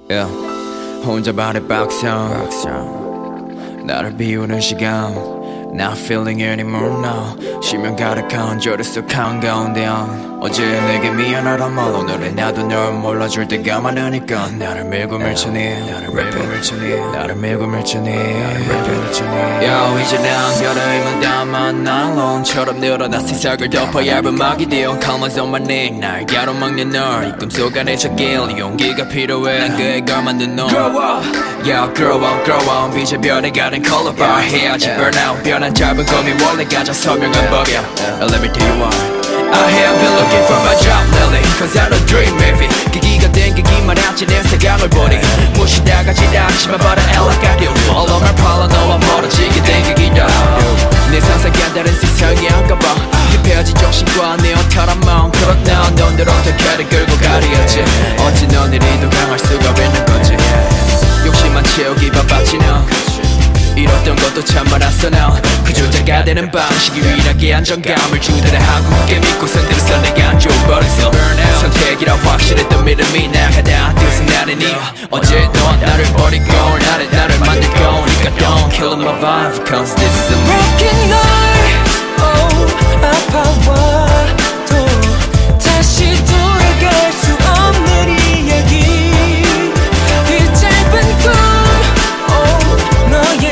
Yeah. 혼자 발에 박상 나를 비우는 시간 Not feeling anymore now 쉬면 가득한 저리 속 한가운데 어제 내게 미안하단 말 오늘은 나도 널 몰라줄 때가 많으니까 나를 밀고 밀쳐내 나를 밀고 밀쳐내 Yo 이제 난 별의 힘은 담아 난 론처럼 늘어나 세상을 덮어 얇은 막이 되어 Calmness on my neck 날 가로막는 널 이 꿈속 안에 찾길 용기가 필요해 난 그에 걸맞는 너 Grow up Yeah grow up 빛의 별에 가는 color bar 해야지 burnout 변한 짧은 꿈이 원래 가장 선명한 법이야 Let me tell you why I have been looking for my job lately Cause I don't dream maybe 기기가 땡기기만 하지 내 세상을 보니 무시다가 지나치만 봐라 엘라가디오 All of my problem 너와 멀어지게 땡기기다 내 상상이 다른 세상이 한가봐 힙해진 정신과 내 어탈한 마음 그렇다 넌들 어떻게 끌고 가려야지 어찌 넌 이리도 강할 수가 있는 건지 욕심만 채우기 바빴지 너 이뤘던 것도 참 많았어 나 그 존재가 되는 방식이 유일하게 안정감을 주더라 한국에 믿고선 들어서 내가 안 좋은 버릇어 선택이라 확실했던 믿음이 나가다 뜻은 나는 이 어제도 나를 버리고 나를 만들고 니가 don't kill my vibe cause this is a broken life oh 아파와도 다시 돌아갈 수 없는 이야기 그 짧은 꿈 oh 너의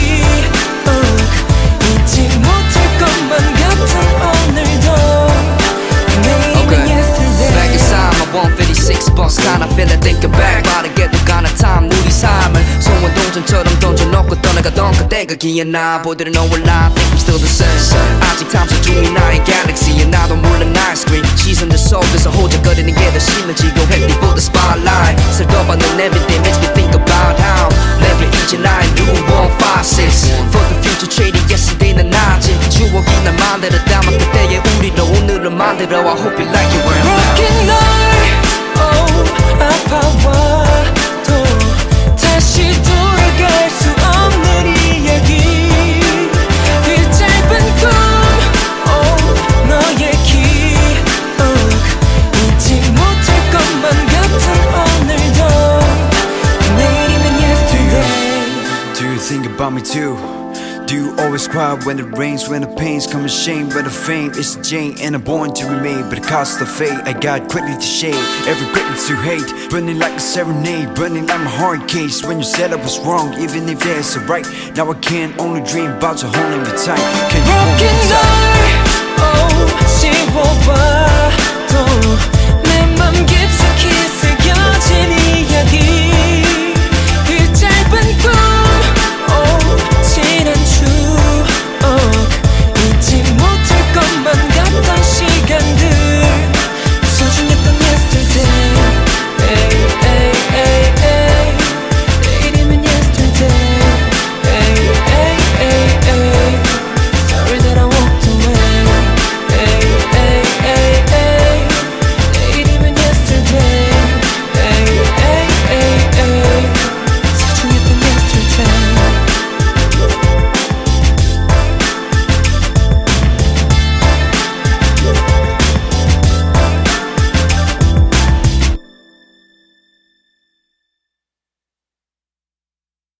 bus kinda feeling thinking back 빠르게도 가는 time 우리 삶을 소원동전처럼 던져놓고 떠나가던 그때가 기억나 보들은 너와 I think I'm still the same 아직 탐색 중인 나의 galaxy 나도 몰라 나의 screen 시선들 속에서 호적거리는 게 더 심해지고 햇빛보다 spotlight 슬퍼받는 everything makes me think about how never 이제 나의 new 156 for the future trading yesterday는 아직 추억이 날 만들어 담아 그때의 우리로 오늘을 만들어 I hope you like it where I'm at broken life 아파와도 다시 돌아갈 수 없는 이야기 그 짧은 꿈 oh, 너의 기억 잊지 못할 것만 같은 오늘도 내일이면 yesterday Do you think about me too? Do you always cry when it rains, when the pains come in shame, when the fame is a Jane and I'm born to remain, but the cost of fate I got quickly to shade, every greatness to hate, burning like a serenade, burning like my heart case, when you said I was wrong, even if there's a right, now I can only dream about you holding me tight, can you hold me broken tight? life, oh, 지워봐도 내 맘 깊숙이 새겨진